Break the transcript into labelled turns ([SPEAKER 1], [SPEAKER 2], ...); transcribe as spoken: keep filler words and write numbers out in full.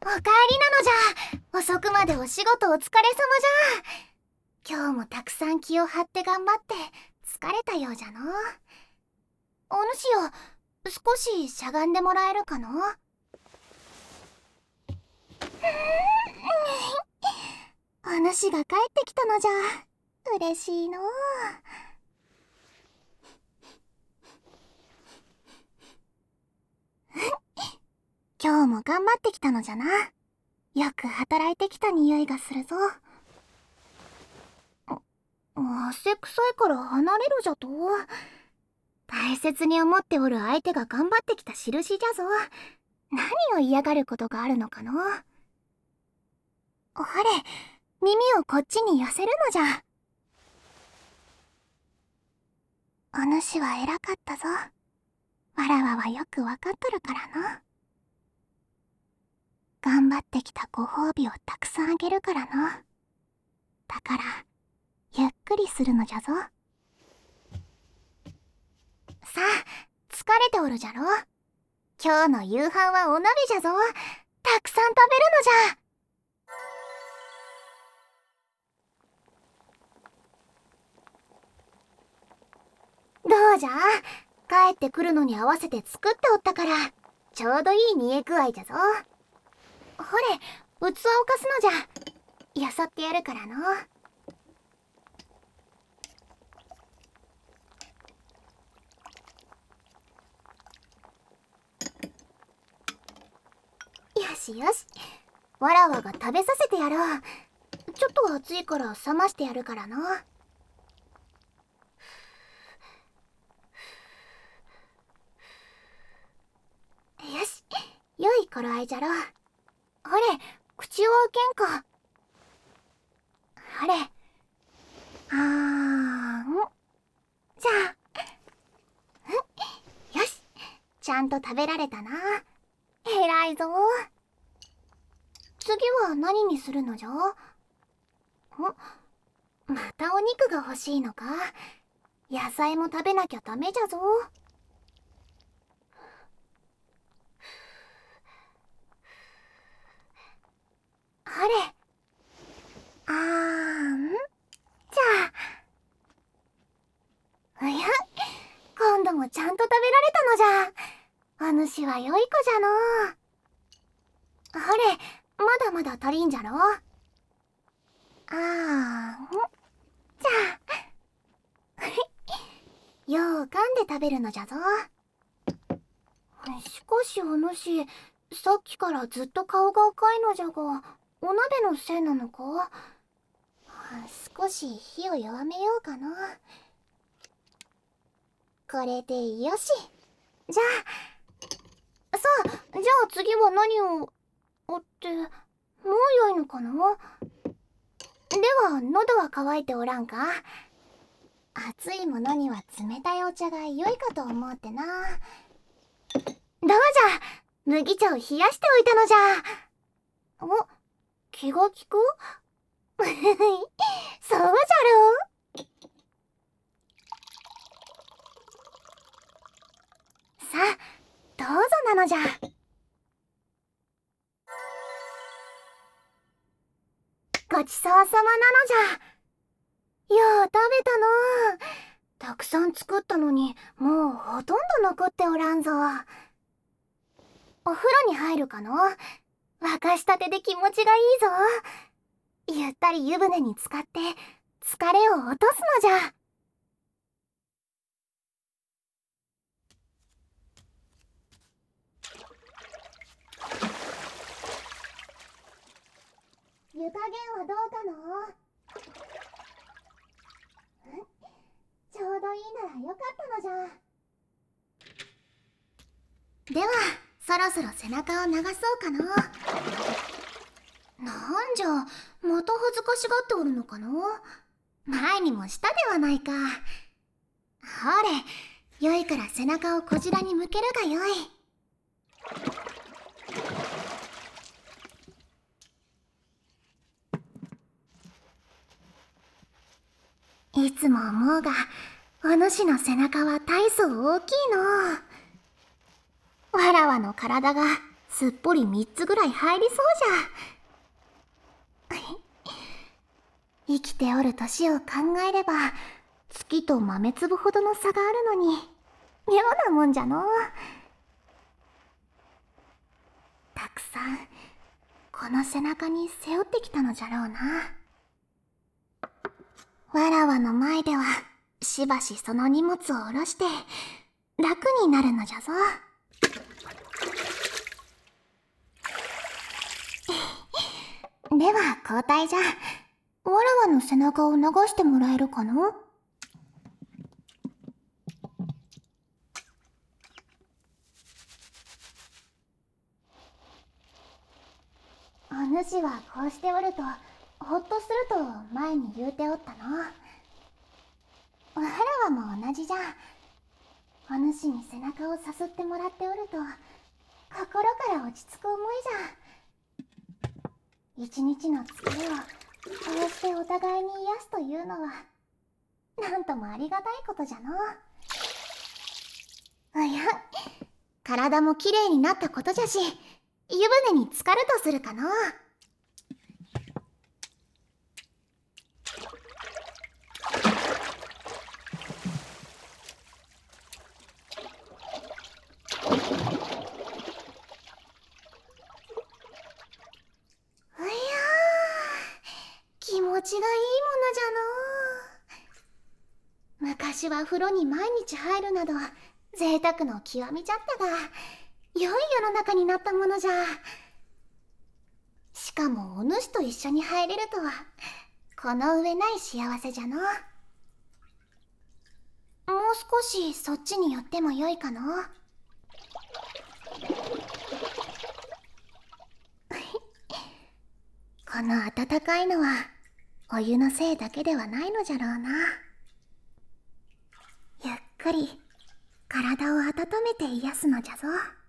[SPEAKER 1] 帰りなのじゃ。遅くまでお仕事お疲れ様じゃ。今日もたくさん気を張って頑張って疲れたようじゃの。お主よ、少ししゃがんでもらえるかの。お主が帰ってきたのじゃ。嬉しいの。今日も頑張ってきたのじゃな。よく働いてきた匂いがするぞ。汗臭いから離れるじゃと。大切に思っておる相手が頑張ってきた印じゃぞ。何を嫌がることがあるのかの。ほれ、耳をこっちに寄せるのじゃ。お主は偉かったぞ。わらわはよくわかっとるからな。頑張ってきたご褒美をたくさんあげるからな。だからゆっくりするのじゃぞ。さあ、疲れておるじゃろ。今日の夕飯はお鍋じゃぞ。たくさん食べるのじゃ。どうじゃ、帰ってくるのに合わせて作っておったからちょうどいい煮え具合じゃぞ。ほれ、器を貸すのじゃ。よそってやるからの。よしよし、わらわが食べさせてやろう。ちょっと熱いから冷ましてやるからの。よし、良い頃合いじゃろ。ほれ、口を開けんか。ほれ、あーん。じゃあ、よし、ちゃんと食べられたな。偉いぞ。次は何にするのじゃ。ん、またお肉が欲しいのか。野菜も食べなきゃダメじゃぞ。ほれ、あーん。じゃあ、うや、今度もちゃんと食べられたのじゃ。お主は良い子じゃの。ほれ、まだまだ足りんじゃろ。あーん。じゃあ、よう噛んで食べるのじゃぞ。しかしお主、さっきからずっと顔が赤いのじゃが、お鍋のせいなのか。少し火を弱めようかな。これでよし。じゃあ、さあ、じゃあ次は何を、おって、もう良いのかな。では、喉は渇いておらんか。熱いものには冷たいお茶が良いかと思うてな。どうじゃ、麦茶を冷やしておいたのじゃ。お、気が利くそうじゃろう。さあ、どうぞなのじゃ。ごちそうさまなのじゃ。よう食べたの。たくさん作ったのにもうほとんど残っておらんぞ。お風呂に入るかの。沸かしたてで気持ちがいいぞ。ゆったり湯船に浸かって疲れを落とすのじゃ。湯加減はどうかの。ちょうどいいならよかったのじゃ。ではそろそろ背中を流そうかの。なんじゃ、また恥ずかしがっておるのかの。前にもしたではないか。ほれ、よいから背中をこちらに向けるがよい。いつも思うが、お主の背中は大層大きいの。わらわの体がすっぽりみっつぐらい入りそうじゃ。生きておる年を考えれば月と豆粒ほどの差があるのに妙なもんじゃのう。たくさんこの背中に背負ってきたのじゃろうな。わらわの前ではしばしその荷物を下ろして楽になるのじゃぞ。では交代じゃ。わらわの背中を流してもらえるかの？お主はこうしておるとほっとすると前に言うておったの。わらわも同じじゃ。お主に背中をさすってもらっておると心から落ち着く思いじゃ。一日の疲れをこうしてお互いに癒すというのはなんともありがたいことじゃの。おや、体もきれいになったことじゃし、湯船に浸かるとするかの。うやー、気持ちがいいものじゃの。昔は風呂に毎日入るなど贅沢の極みじゃったが、良い世の中になったものじゃ。しかもお主と一緒に入れるとはこの上ない幸せじゃの。もう少しそっちに寄ってもよいかの。この暖かいのはお湯のせいだけではないのじゃろうな。ゆっくり体を温めて癒すのじゃぞ。